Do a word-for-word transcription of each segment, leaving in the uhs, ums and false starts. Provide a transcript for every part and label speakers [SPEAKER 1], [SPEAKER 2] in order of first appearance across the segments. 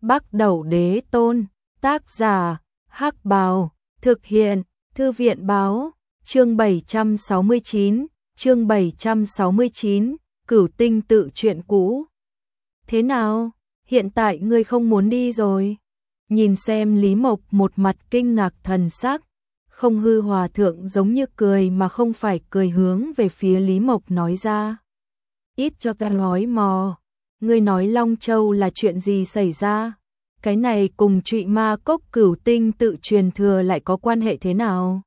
[SPEAKER 1] Bắc Đẩu Đế Tôn, tác giả, Hắc Bào, thực hiện, Thư viện Báo, chương bảy trăm sáu mươi chín, chương bảy trăm sáu mươi chín, Cửu Tinh Tự truyện cũ. Thế nào, hiện tại ngươi không muốn đi rồi? Nhìn xem Lý Mộc một mặt kinh ngạc thần sắc, Không Hư Hòa Thượng giống như cười mà không phải cười hướng về phía Lý Mộc nói ra. Ít cho ta nói mò, ngươi nói Long Châu là chuyện gì xảy ra? Cái này cùng Trụy Ma Cốc Cửu Tinh Tự truyền thừa lại có quan hệ thế nào?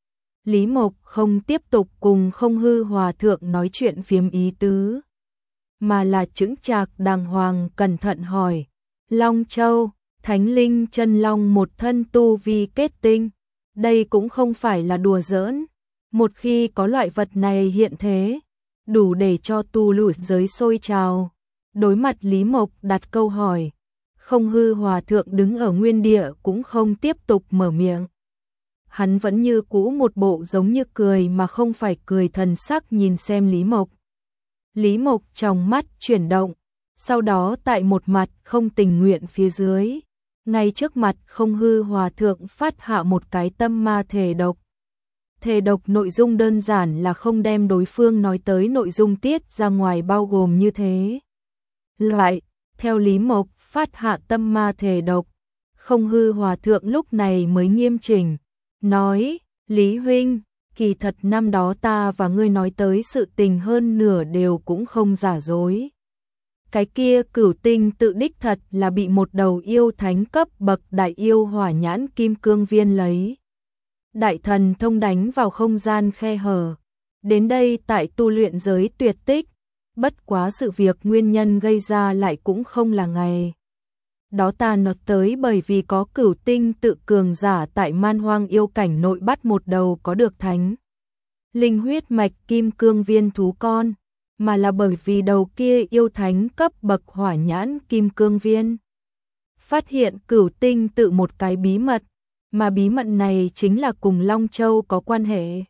[SPEAKER 1] Lý Mộc không tiếp tục cùng Không Hư Hòa Thượng nói chuyện phiếm ý tứ, mà là chững chạc đàng hoàng cẩn thận hỏi. Long Châu, Thánh Linh Chân Long một thân tu vi kết tinh, đây cũng không phải là đùa giỡn. Một khi có loại vật này hiện thế, đủ để cho tu luyện giới sôi trào. Đối mặt Lý Mộc đặt câu hỏi, Không Hư Hòa Thượng đứng ở nguyên địa cũng không tiếp tục mở miệng. Hắn vẫn như cũ một bộ giống như cười mà không phải cười thần sắc nhìn xem Lý Mộc. Lý Mộc trong mắt chuyển động, sau đó tại một mặt không tình nguyện phía dưới, ngay trước mặt Không Hư Hòa Thượng phát hạ một cái tâm ma thể độc. Thể độc nội dung đơn giản là không đem đối phương nói tới nội dung tiết ra ngoài, bao gồm như thế. Loại, theo Lý Mộc phát hạ tâm ma thể độc, Không Hư Hòa Thượng lúc này mới nghiêm chỉnh, nói, Lý Huynh, kỳ thật năm đó ta và ngươi nói tới sự tình hơn nửa đều cũng không giả dối. Cái kia Cửu Tinh Tự đích thật là bị một đầu yêu thánh cấp bậc đại yêu Hỏa Nhãn Kim Cương Viên lấy đại thần thông đánh vào không gian khe hở, đến đây tại tu luyện giới tuyệt tích. Bất quá sự việc nguyên nhân gây ra lại cũng không là ngày đó ta nói tới, bởi vì có Cửu Tinh Tự cường giả tại Man Hoang yêu cảnh nội bắt một đầu có được thánh linh huyết mạch kim cương viên thú con, mà là bởi vì đầu kia yêu thánh cấp bậc Hỏa Nhãn Kim Cương Viên phát hiện Cửu Tinh Tự một cái bí mật, mà bí mật này chính là cùng Long Châu có quan hệ.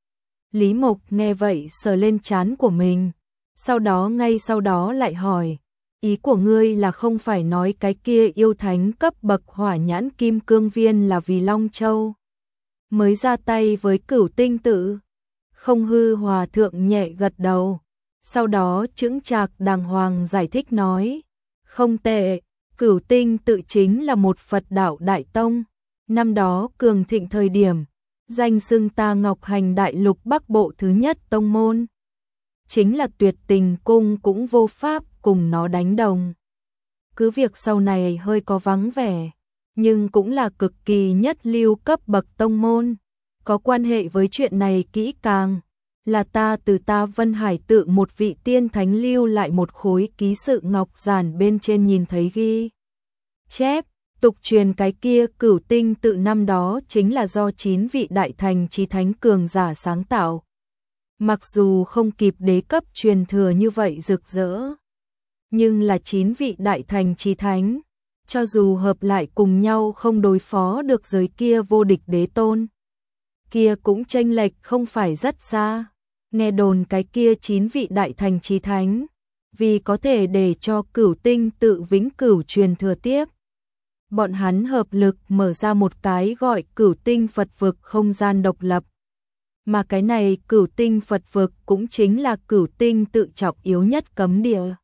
[SPEAKER 1] Lý Mộc nghe vậy sờ lên trán của mình, sau đó ngay sau đó lại hỏi, ý của ngươi là không phải nói cái kia yêu thánh cấp bậc Hỏa Nhãn Kim Cương Viên là vì Long Châu mới ra tay với Cửu Tinh Tự? Không Hư Hòa Thượng nhẹ gật đầu, sau đó chững chạc đàng hoàng giải thích nói, không tệ, Cửu Tinh Tự chính là một Phật đạo đại tông, năm đó cường thịnh thời điểm, danh xưng ta Ngọc Hành đại lục Bắc Bộ thứ nhất tông môn. Chính là Tuyệt Tình Cung cũng vô pháp cùng nó đánh đồng. Cứ việc sau này hơi có vắng vẻ, nhưng cũng là cực kỳ nhất lưu cấp bậc tông môn. Có quan hệ với chuyện này kỹ càng, là ta từ ta Vân Hải Tự một vị tiên thánh lưu lại một khối ký sự ngọc giản bên trên nhìn thấy ghi chép, tục truyền cái kia Cửu Tinh Tự năm đó chính là do chín vị đại thành chí thánh cường giả sáng tạo. Mặc dù không kịp đế cấp truyền thừa như vậy rực rỡ, nhưng là chín vị đại thành chí thánh, cho dù hợp lại cùng nhau không đối phó được giới kia vô địch đế tôn, kia cũng chênh lệch không phải rất xa. Nghe đồn cái kia chín vị đại thành chí thánh, vì có thể để cho Cửu Tinh Tự vĩnh cửu truyền thừa tiếp, bọn hắn hợp lực mở ra một cái gọi Cửu Tinh Phật vực không gian độc lập. Mà cái này Cửu Tinh Phật vực cũng chính là Cửu Tinh Tự trọng yếu nhất cấm địa.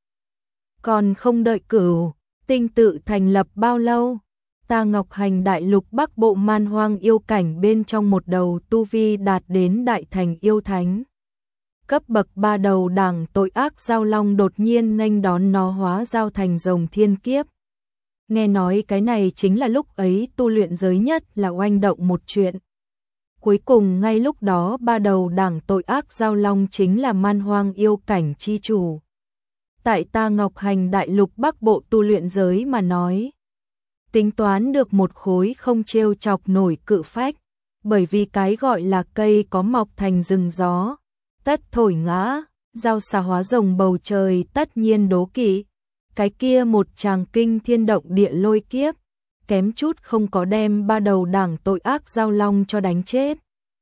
[SPEAKER 1] Còn không đợi Cửu Tinh Tự thành lập bao lâu, ta Ngọc Hành đại lục Bắc Bộ Man Hoang yêu cảnh bên trong một đầu tu vi đạt đến đại thành yêu thánh cấp bậc ba đầu đẳng tội ác giao long đột nhiên nghênh đón nó hóa giao thành rồng thiên kiếp. Nghe nói cái này chính là lúc ấy tu luyện giới nhất là oanh động một chuyện. Cuối cùng ngay lúc đó ba đầu đẳng tội ác giao long chính là Man Hoang yêu cảnh chi chủ. Tại ta Ngọc Hành đại lục Bắc Bộ tu luyện giới mà nói, tính toán được một khối không trêu chọc nổi cự phách, bởi vì cái gọi là cây có mọc thành rừng gió, tất thổi ngã, giao xà hóa rồng bầu trời tất nhiên đố kỵ. Cái kia một tràng kinh thiên động địa lôi kiếp, kém chút không có đem ba đầu đảng tội ác giao long cho đánh chết.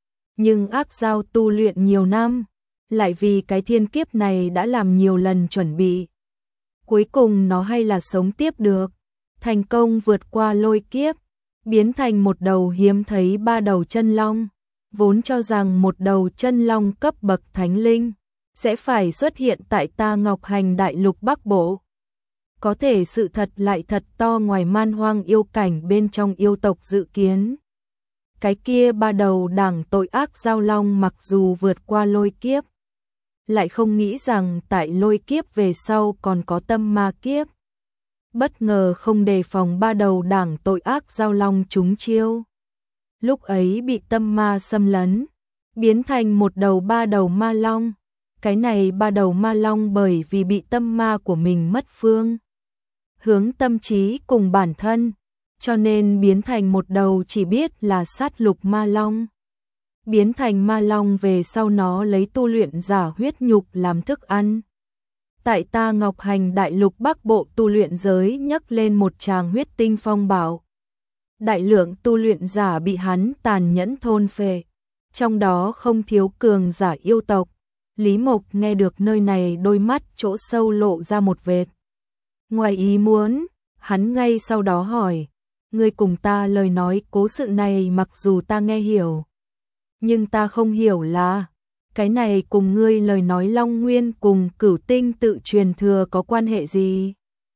[SPEAKER 1] Nhưng ác giao tu luyện nhiều năm, lại vì cái thiên kiếp này đã làm nhiều lần chuẩn bị. Cuối cùng nó hay là sống tiếp được. thành công vượt qua lôi kiếp, biến thành một đầu hiếm thấy ba đầu chân long, vốn cho rằng một đầu chân long cấp bậc thánh linh sẽ phải xuất hiện tại Ta Ngọc Hành đại lục Bắc Bộ. Có thể sự thật lại thật to ngoài man hoang yêu cảnh bên trong yêu tộc dự kiến. Cái kia ba đầu đảng tội ác giao long mặc dù vượt qua lôi kiếp, lại không nghĩ rằng tại lôi kiếp về sau còn có tâm ma kiếp. Bất ngờ không đề phòng ba đầu đảng tội ác giao long trúng chiêu. Lúc ấy bị tâm ma xâm lấn, biến thành một đầu ba đầu ma long. Cái này ba đầu ma long bởi vì bị tâm ma của mình mất phương hướng tâm trí cùng bản thân, cho nên biến thành một đầu chỉ biết là sát lục ma long. Biến thành ma long về sau nó lấy tu luyện giả huyết nhục làm thức ăn. Tại Ta Ngọc Hành đại lục Bắc Bộ tu luyện giới nhấc lên một tràng huyết tinh phong bạo. Đại lượng tu luyện giả bị hắn tàn nhẫn thôn phệ, trong đó không thiếu cường giả yêu tộc. Lý Mộc nghe được nơi này đôi mắt chỗ sâu lộ ra một vệt ngoài ý muốn, hắn ngay sau đó hỏi, ngươi cùng ta lời nói cố sự này mặc dù ta nghe hiểu, nhưng ta không hiểu là, cái này cùng ngươi lời nói Long Nguyên cùng Cửu Tinh tự truyền thừa có quan hệ gì?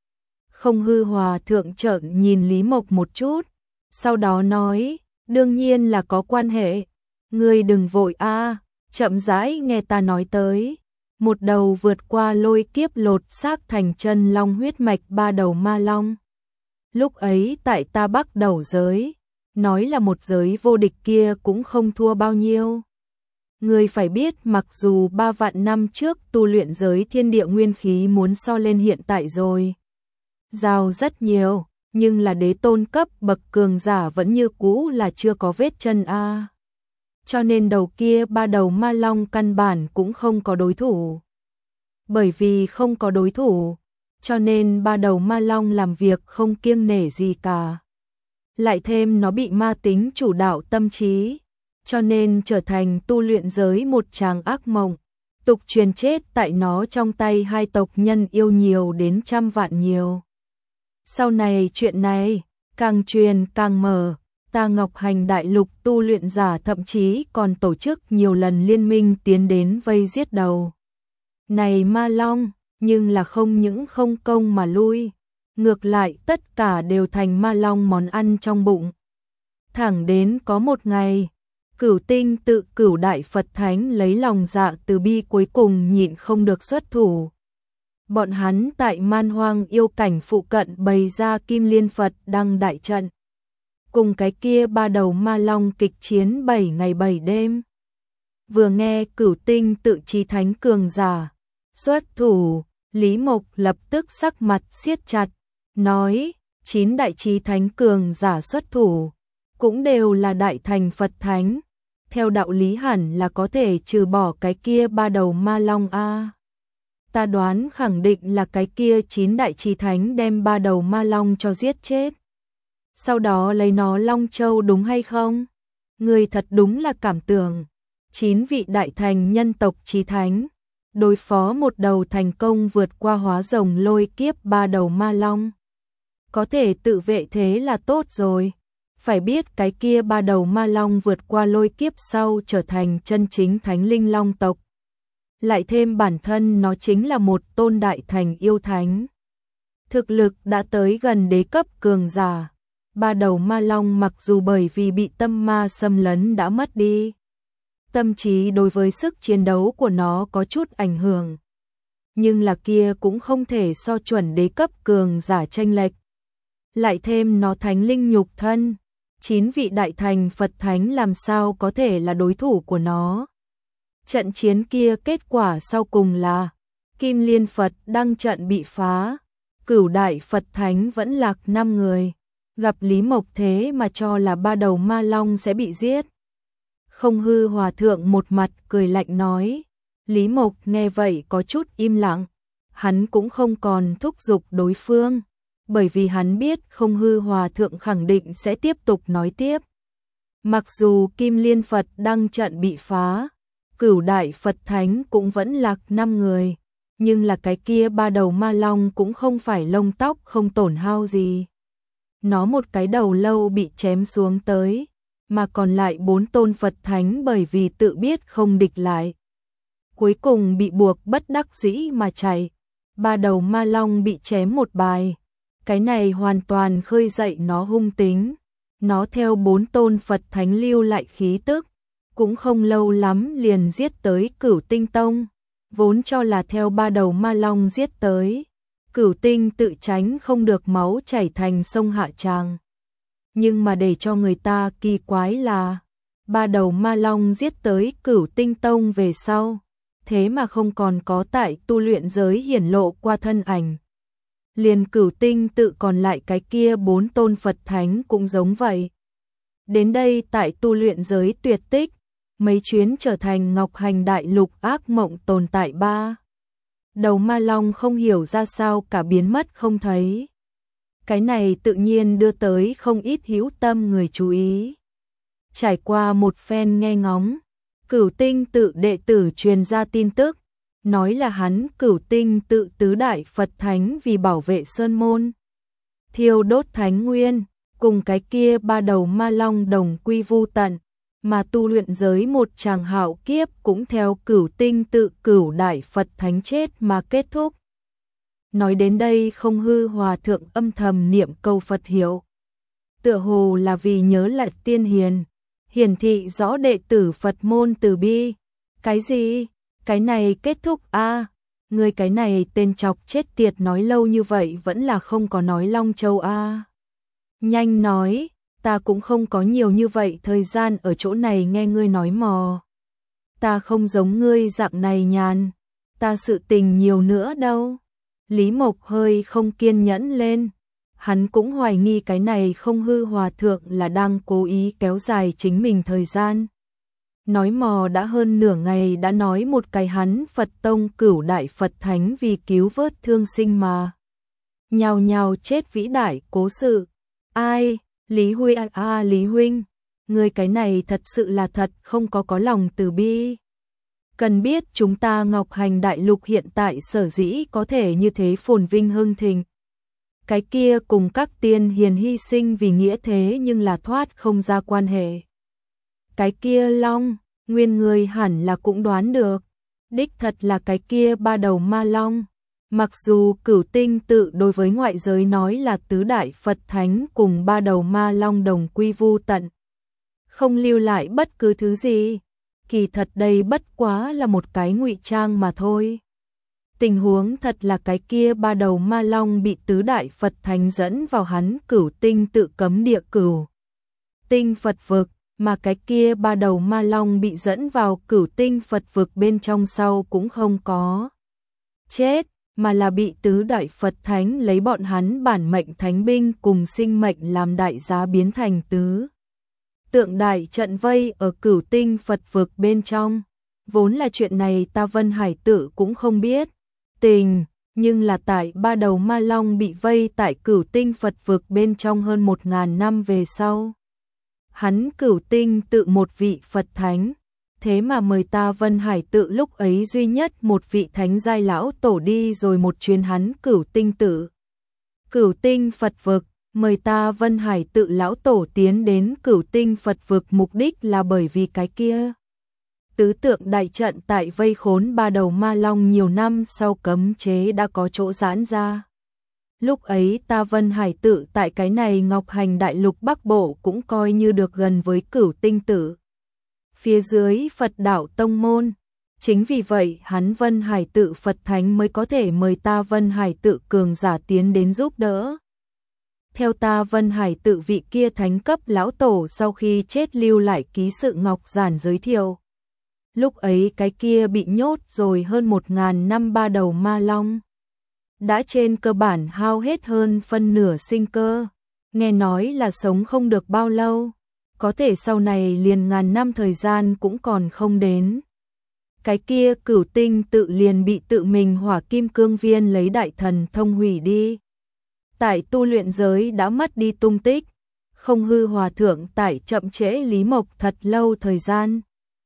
[SPEAKER 1] Không Hư Hòa thượng trợn nhìn Lý Mộc một chút, sau đó nói, đương nhiên là có quan hệ, ngươi đừng vội a, chậm rãi nghe ta nói tới. Một đầu vượt qua lôi kiếp lột xác thành chân long huyết mạch ba đầu ma long. Lúc ấy tại Ta Bắc đầu giới, nói là một giới vô địch kia cũng không thua bao nhiêu. Người phải biết mặc dù ba vạn năm trước tu luyện giới thiên địa nguyên khí muốn so lên hiện tại rồi. Giàu rất nhiều, nhưng là đế tôn cấp bậc cường giả vẫn như cũ là chưa có vết chân a. Cho nên đầu kia ba đầu ma long căn bản cũng không có đối thủ. Bởi vì không có đối thủ, cho nên ba đầu ma long làm việc không kiêng nể gì cả. Lại thêm nó bị ma tính chủ đạo tâm trí, cho nên trở thành tu luyện giới một tràng ác mộng. Tục truyền chết tại nó trong tay hai tộc nhân yêu nhiều đến trăm vạn nhiều. Sau này chuyện này, càng truyền càng mở. Ta Ngọc Hành đại lục tu luyện giả thậm chí còn tổ chức nhiều lần liên minh tiến đến vây giết đầu. Này ma long, nhưng là không những không công mà lui, ngược lại tất cả đều thành ma long món ăn trong bụng. Thẳng đến có một ngày, Cửu Tinh tự Cửu Đại Phật Thánh lấy lòng dạ từ bi cuối cùng nhịn không được xuất thủ. Bọn hắn tại man hoang yêu cảnh phụ cận bày ra Kim Liên Phật đăng đại trận. Cùng cái kia ba đầu ma long kịch chiến bảy ngày bảy đêm. Vừa nghe Cửu Tinh tự chí thánh cường giả xuất thủ, Lý Mộc lập tức sắc mặt siết chặt, nói, chín đại chí thánh cường giả xuất thủ, cũng đều là đại thành Phật thánh. Theo đạo lý hẳn là có thể trừ bỏ cái kia ba đầu ma long a. Ta đoán khẳng định là cái kia chín đại chí thánh đem ba đầu ma long cho giết chết. Sau đó lấy nó Long Châu đúng hay không? Người thật đúng là cảm tưởng. Chín vị đại thành nhân tộc chí thánh, đối phó một đầu thành công vượt qua hóa rồng lôi kiếp ba đầu ma long. Có thể tự vệ thế là tốt rồi. Phải biết cái kia ba đầu ma long vượt qua lôi kiếp sau trở thành chân chính thánh linh long tộc. Lại thêm bản thân nó chính là một tôn đại thành yêu thánh. Thực lực đã tới gần đế cấp cường giả. Ba đầu ma long mặc dù bởi vì bị tâm ma xâm lấn đã mất đi tâm trí, đối với sức chiến đấu của nó có chút ảnh hưởng. Nhưng là kia cũng không thể so chuẩn đế cấp cường giả chênh lệch. Lại thêm nó thánh linh nhục thân, chín vị đại thành Phật thánh làm sao có thể là đối thủ của nó. Trận chiến kia kết quả sau cùng là Kim Liên Phật đăng trận bị phá, Cửu đại Phật thánh vẫn lạc năm người. Gặp Lý Mộc thế mà cho là ba đầu ma long sẽ bị giết. Không Hư Hòa thượng một mặt cười lạnh nói. Lý Mộc nghe vậy có chút im lặng. Hắn cũng không còn thúc giục đối phương, bởi vì hắn biết Không Hư Hòa thượng khẳng định sẽ tiếp tục nói tiếp. Mặc dù Kim Liên Phật đăng trận bị phá, Cửu đại Phật thánh cũng vẫn lạc năm người, nhưng là cái kia ba đầu ma long cũng không phải lông tóc không tổn hao gì. nó một cái đầu lâu bị chém xuống tới, mà còn lại bốn tôn Phật Thánh bởi vì tự biết không địch lại. Cuối cùng bị buộc bất đắc dĩ mà chạy, ba đầu ma long bị chém một bài. Cái này hoàn toàn khơi dậy nó hung tính, nó theo bốn tôn Phật Thánh lưu lại khí tức, cũng không lâu lắm liền giết tới Cửu Tinh Tông, vốn cho là theo ba đầu ma long giết tới. Cửu Tinh tự tránh không được máu chảy thành sông Hạ Tràng. Nhưng mà để cho người ta kỳ quái là, ba đầu ma long giết tới Cửu Tinh Tông về sau, thế mà không còn có tại tu luyện giới hiển lộ qua thân ảnh. Liền Cửu Tinh tự còn lại cái kia bốn tôn Phật Thánh cũng giống vậy. Đến đây tại tu luyện giới tuyệt tích, mấy chuyến trở thành Ngọc Hành Đại Lục ác mộng tồn tại ba. Đầu ma long không hiểu ra sao cả biến mất không thấy. Cái này tự nhiên đưa tới không ít hữu tâm người chú ý. Trải qua một phen nghe ngóng, Cửu Tinh tự đệ tử truyền ra tin tức, nói là hắn Cửu Tinh tự tứ đại Phật Thánh vì bảo vệ sơn môn, thiêu đốt thánh nguyên, cùng cái kia ba đầu ma long đồng quy vu tận, mà tu luyện giới một tràng hạo kiếp cũng theo Cửu Tinh tự Cửu đại Phật Thánh chết mà kết thúc. Nói đến đây Không Hư Hòa thượng âm thầm niệm câu Phật hiệu, tựa hồ là vì nhớ lại tiên hiền, hiển thị rõ đệ tử Phật môn từ bi. Cái gì? Cái này kết thúc a? À, người cái này tên chọc chết tiệt nói lâu như vậy vẫn là không có nói Long Châu a. À. Nhanh nói, ta cũng không có nhiều như vậy thời gian ở chỗ này nghe ngươi nói mò. Ta không giống ngươi dạng này nhàn, ta sự tình nhiều nữa đâu. Lý Mộc hơi không kiên nhẫn lên, hắn cũng hoài nghi cái này Không Hư Hòa thượng là đang cố ý kéo dài chính mình thời gian. Nói mò đã hơn nửa ngày đã nói một cái hắn Phật Tông Cửu đại Phật Thánh vì cứu vớt thương sinh mà nhào nhào chết vĩ đại cố sự. Ai? Lý Huy à, à Lý Huynh, người cái này thật sự là thật không có có lòng từ bi. Cần biết chúng ta Ngọc Hành Đại Lục hiện tại sở dĩ có thể như thế phồn vinh hưng thịnh. Cái kia cùng các tiên hiền hy sinh vì nghĩa thế nhưng là thoát không ra quan hệ. Cái kia long, nguyên người hẳn là cũng đoán được, đích thật là cái kia ba đầu ma long. Mặc dù Cửu Tinh tự đối với ngoại giới nói là tứ đại Phật Thánh cùng ba đầu ma long đồng quy vu tận, không lưu lại bất cứ thứ gì, kỳ thật đây bất quá là một cái ngụy trang mà thôi. Tình huống thật là cái kia ba đầu ma long bị tứ đại Phật Thánh dẫn vào hắn Cửu Tinh tự cấm địa Cửu Tinh Phật vực, mà cái kia ba đầu ma long bị dẫn vào Cửu Tinh Phật vực bên trong sau cũng không có chết, mà là bị tứ đại Phật Thánh lấy bọn hắn bản mệnh thánh binh cùng sinh mệnh làm đại giá biến thành tứ tượng đại trận vây ở Cửu Tinh Phật vực bên trong. Vốn là chuyện này ta Vân Hải Tự cũng không biết tình, nhưng là tại ba đầu ma long bị vây tại Cửu Tinh Phật vực bên trong hơn một ngàn năm về sau, hắn Cửu Tinh tự một vị Phật Thánh, thế mà mời ta Vân Hải Tự lúc ấy duy nhất một vị thánh giai lão tổ đi rồi một chuyến hắn Cửu Tinh tự Cửu Tinh Phật vực, mời ta Vân Hải Tự lão tổ tiến đến Cửu Tinh Phật vực mục đích là bởi vì cái kia tứ tượng đại trận tại vây khốn ba đầu ma long nhiều năm sau cấm chế đã có chỗ giãn ra. Lúc ấy ta Vân Hải Tự tại cái này Ngọc Hành Đại Lục Bắc Bộ cũng coi như được gần với Cửu Tinh tự. Phía dưới Phật đạo tông môn, chính vì vậy hắn Vân Hải Tự Phật Thánh mới có thể mời ta Vân Hải Tự cường giả tiến đến giúp đỡ. Theo ta Vân Hải Tự vị kia thánh cấp lão tổ sau khi chết lưu lại ký sự ngọc giản giới thiệu. Lúc ấy cái kia bị nhốt rồi hơn một ngàn năm ba đầu ma long, đã trên cơ bản hao hết hơn phân nửa sinh cơ, nghe nói là sống không được bao lâu, có thể sau này liền ngàn năm thời gian cũng còn không đến. Cái kia Cửu Tinh tự liền bị tự mình Hỏa Kim Cương Viên lấy đại thần thông hủy đi. Tại tu luyện giới đã mất đi tung tích, Không Hư Hòa thượng tại chậm trễ Lý Mộc thật lâu thời gian.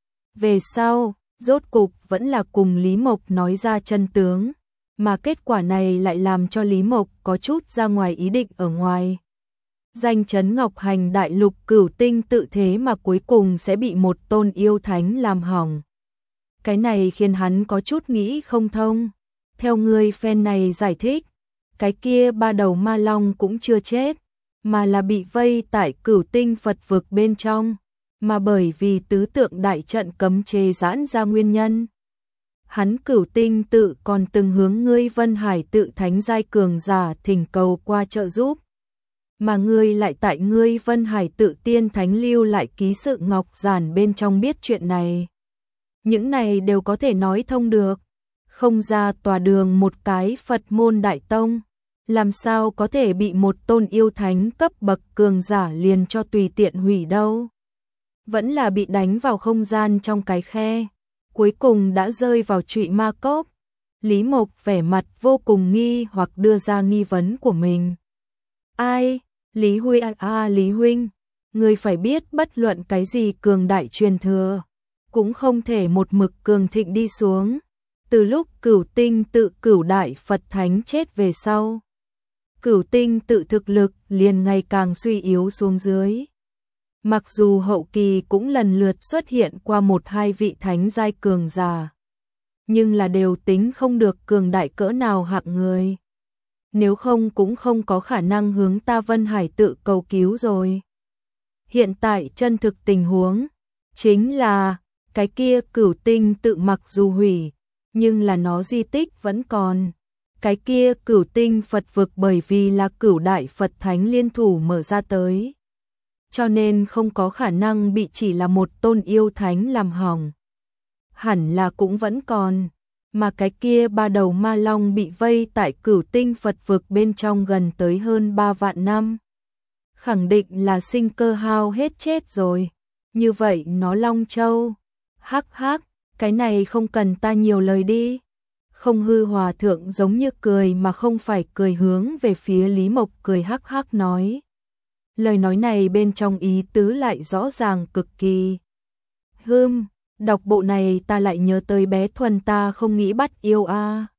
[SPEAKER 1] Về sau, rốt cục vẫn là cùng Lý Mộc nói ra chân tướng, mà kết quả này lại làm cho Lý Mộc có chút ra ngoài ý định ở ngoài. danh chấn Ngọc Hành đại lục cửu tinh tự thế mà cuối cùng sẽ bị một tôn yêu thánh làm hỏng. Cái này khiến hắn có chút nghĩ không thông. Theo người fan này giải thích, cái kia ba đầu ma long cũng chưa chết, mà là bị vây tại cửu tinh Phật vực bên trong, mà bởi vì tứ tượng đại trận cấm chế giãn ra nguyên nhân. Hắn cửu tinh tự còn từng hướng ngươi Vân Hải tự thánh giai cường giả thỉnh cầu qua trợ giúp. Mà ngươi lại tại ngươi Vân Hải tự tiên thánh lưu lại ký sự ngọc giản bên trong biết chuyện này. Những này đều có thể nói thông được. Không ra tòa đường một cái Phật môn đại tông, làm sao có thể bị một tôn yêu thánh cấp bậc cường giả liền cho tùy tiện hủy đâu. Vẫn là bị đánh vào không gian trong cái khe, cuối cùng đã rơi vào trụy ma cốc. Lý Mộc vẻ mặt vô cùng nghi hoặc đưa ra nghi vấn của mình. Ai? Lý Huy à, à Lý Huynh, người phải biết bất luận cái gì cường đại truyền thừa, cũng không thể một mực cường thịnh đi xuống. Từ lúc cửu tinh tự cửu đại Phật Thánh chết về sau, cửu tinh tự thực lực liền ngày càng suy yếu xuống dưới. Mặc dù hậu kỳ cũng lần lượt xuất hiện qua một hai vị thánh giai cường giả, nhưng là đều tính không được cường đại cỡ nào hạng người. Nếu không cũng không có khả năng hướng ta Vân Hải tự cầu cứu rồi. Hiện tại chân thực tình huống chính là cái kia cửu tinh tự mặc dù hủy, nhưng là nó di tích vẫn còn. Cái kia cửu tinh Phật vực bởi vì là cửu đại Phật Thánh liên thủ mở ra tới, cho nên không có khả năng bị chỉ là một tôn yêu thánh làm hỏng. Hẳn là cũng vẫn còn, mà cái kia ba đầu ma long bị vây tại cửu tinh Phật vực bên trong gần tới hơn ba vạn năm. Khẳng định là sinh cơ hao hết chết rồi. Như vậy nó Long Châu. Hắc hắc, cái này không cần ta nhiều lời đi. Không hư hòa thượng giống như cười mà không phải cười hướng về phía Lý Mộc cười hắc hắc nói. Lời nói này bên trong ý tứ lại rõ ràng cực kỳ. Hừm, đọc bộ này ta lại nhớ tới bé Thuần ta không nghĩ bắt yêu a.